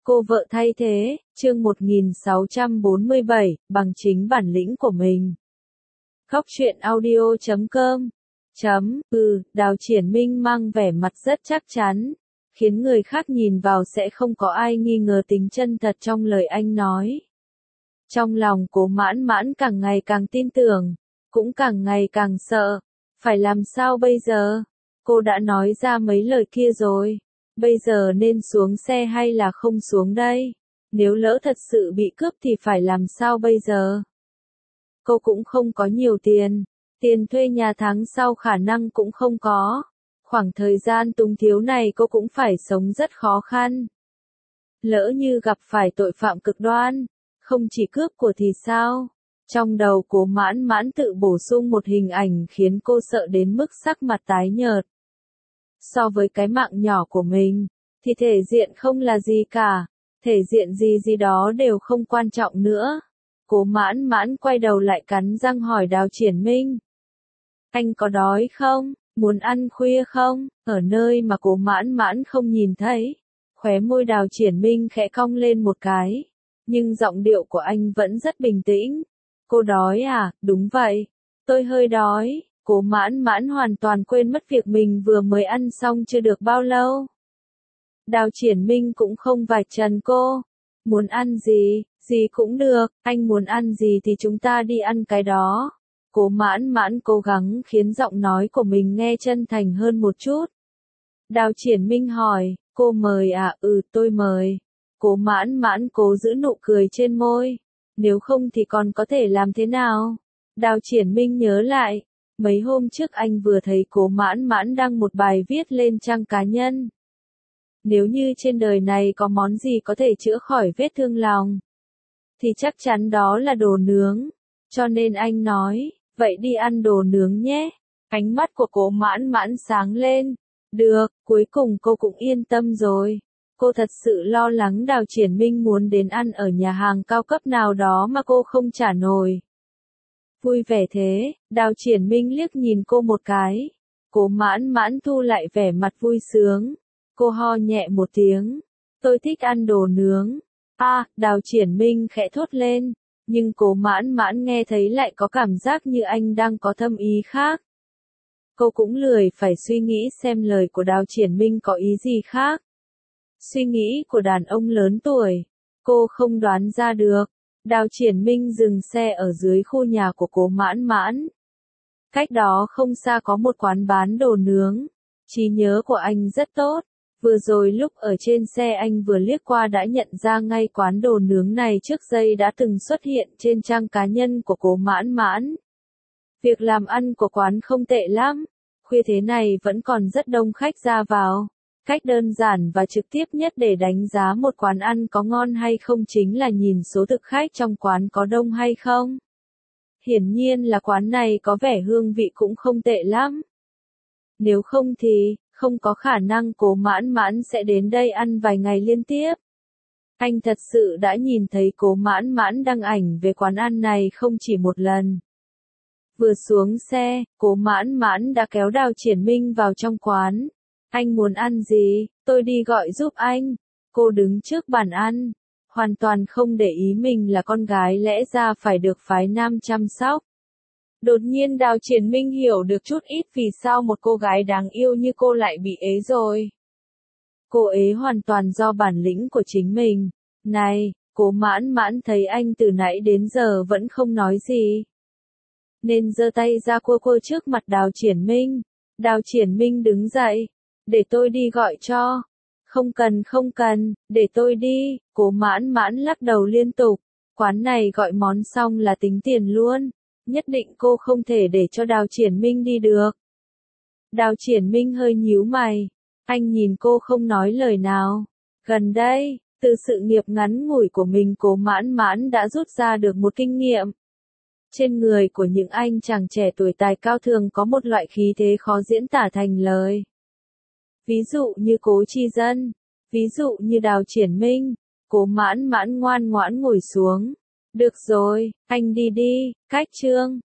Cô vợ thay thế, chương 1647, bằng chính bản lĩnh của mình. Góc truyện audio.com Đào Triển Minh mang vẻ mặt rất chắc chắn, khiến người khác nhìn vào sẽ không có ai nghi ngờ tính chân thật trong lời anh nói. Trong lòng Cố Mãn Mãn càng ngày càng tin tưởng, cũng càng ngày càng sợ. Phải làm sao bây giờ? Cô đã nói ra mấy lời kia rồi. Bây giờ nên xuống xe hay là không xuống đây? Nếu lỡ thật sự bị cướp thì phải làm sao bây giờ? Cô cũng không có nhiều tiền. Tiền thuê nhà tháng sau khả năng cũng không có. Khoảng thời gian túng thiếu này cô cũng phải sống rất khó khăn. Lỡ như gặp phải tội phạm cực đoan, không chỉ cướp của thì sao? Trong đầu Cố Mãn Mãn tự bổ sung một hình ảnh khiến cô sợ đến mức sắc mặt tái nhợt. So với cái mạng nhỏ của mình, thì thể diện không là gì cả, thể diện gì đó đều không quan trọng nữa. Cố Mãn Mãn quay đầu lại cắn răng hỏi Đào Triển Minh. Anh có đói không? Muốn ăn khuya không? Ở nơi mà Cố Mãn Mãn không nhìn thấy, khóe môi Đào Triển Minh khẽ cong lên một cái, nhưng giọng điệu của anh vẫn rất bình tĩnh. Cô đói à? Đúng vậy, tôi hơi đói. Cố Mãn Mãn hoàn toàn quên mất việc mình vừa mới ăn xong chưa được bao lâu. Đào Triển Minh cũng không vạch trần cô. Muốn ăn gì cũng được, anh muốn ăn gì thì chúng ta đi ăn cái đó. Cố Mãn Mãn cố gắng khiến giọng nói của mình nghe chân thành hơn một chút. Đào Triển Minh hỏi, cô mời à? Tôi mời. Cố Mãn Mãn cố giữ nụ cười trên môi. Nếu không thì còn có thể làm thế nào? Đào Triển Minh nhớ lại. Mấy hôm trước anh vừa thấy Cố Mãn Mãn đăng một bài viết lên trang cá nhân. Nếu như trên đời này có món gì có thể chữa khỏi vết thương lòng, thì chắc chắn đó là đồ nướng. Cho nên anh nói, vậy đi ăn đồ nướng nhé. Ánh mắt của Cố Mãn Mãn sáng lên. Được, cuối cùng cô cũng yên tâm rồi. Cô thật sự lo lắng Đào Triển Minh muốn đến ăn ở nhà hàng cao cấp nào đó mà cô không trả nổi. Vui vẻ thế, Đào Triển Minh liếc nhìn cô một cái. Cố Mãn Mãn thu lại vẻ mặt vui sướng. Cô ho nhẹ một tiếng. Tôi thích ăn đồ nướng. Đào Triển Minh khẽ thốt lên. Nhưng Cố Mãn Mãn nghe thấy lại có cảm giác như anh đang có thâm ý khác. Cô cũng lười phải suy nghĩ xem lời của Đào Triển Minh có ý gì khác. Suy nghĩ của đàn ông lớn tuổi, cô không đoán ra được. Đào Triển Minh dừng xe ở dưới khu nhà của Cố Mãn Mãn. Cách đó không xa có một quán bán đồ nướng. Trí nhớ của anh rất tốt. Vừa rồi lúc ở trên xe anh vừa liếc qua đã nhận ra ngay quán đồ nướng này trước đây đã từng xuất hiện trên trang cá nhân của Cố Mãn Mãn. Việc làm ăn của quán không tệ lắm. Khuya thế này vẫn còn rất đông khách ra vào. Cách đơn giản và trực tiếp nhất để đánh giá một quán ăn có ngon hay không chính là nhìn số thực khách trong quán có đông hay không. Hiển nhiên là quán này có vẻ hương vị cũng không tệ lắm. Nếu không thì, không có khả năng Cố Mãn Mãn sẽ đến đây ăn vài ngày liên tiếp. Anh thật sự đã nhìn thấy Cố Mãn Mãn đăng ảnh về quán ăn này không chỉ một lần. Vừa xuống xe, Cố Mãn Mãn đã kéo Đào Triển Minh vào trong quán. Anh muốn ăn gì, tôi đi gọi giúp anh. Cô đứng trước bàn ăn, hoàn toàn không để ý mình là con gái lẽ ra phải được phái nam chăm sóc. Đột nhiên Đào Triển Minh hiểu được chút ít vì sao một cô gái đáng yêu như cô lại bị ế rồi. Cô ế hoàn toàn do bản lĩnh của chính mình. Này, Cố Mãn Mãn thấy anh từ nãy đến giờ vẫn không nói gì, nên giơ tay ra cua trước mặt Đào Triển Minh. Đào Triển Minh đứng dậy. Để tôi đi gọi cho. Không cần, để tôi đi. Cố Mãn Mãn lắc đầu liên tục. Quán này gọi món xong là tính tiền luôn. Nhất định cô không thể để cho Đào Triển Minh đi được. Đào Triển Minh hơi nhíu mày. Anh nhìn cô không nói lời nào. Gần đây, từ sự nghiệp ngắn ngủi của mình Cố Mãn Mãn đã rút ra được một kinh nghiệm. Trên người của những anh chàng trẻ tuổi tài cao thường có một loại khí thế khó diễn tả thành lời. Ví dụ như Cố Chi Dân, ví dụ như Đào Triển Minh. Cố Mãn Mãn ngoan ngoãn ngồi xuống. Được rồi, anh đi đi, cách chương.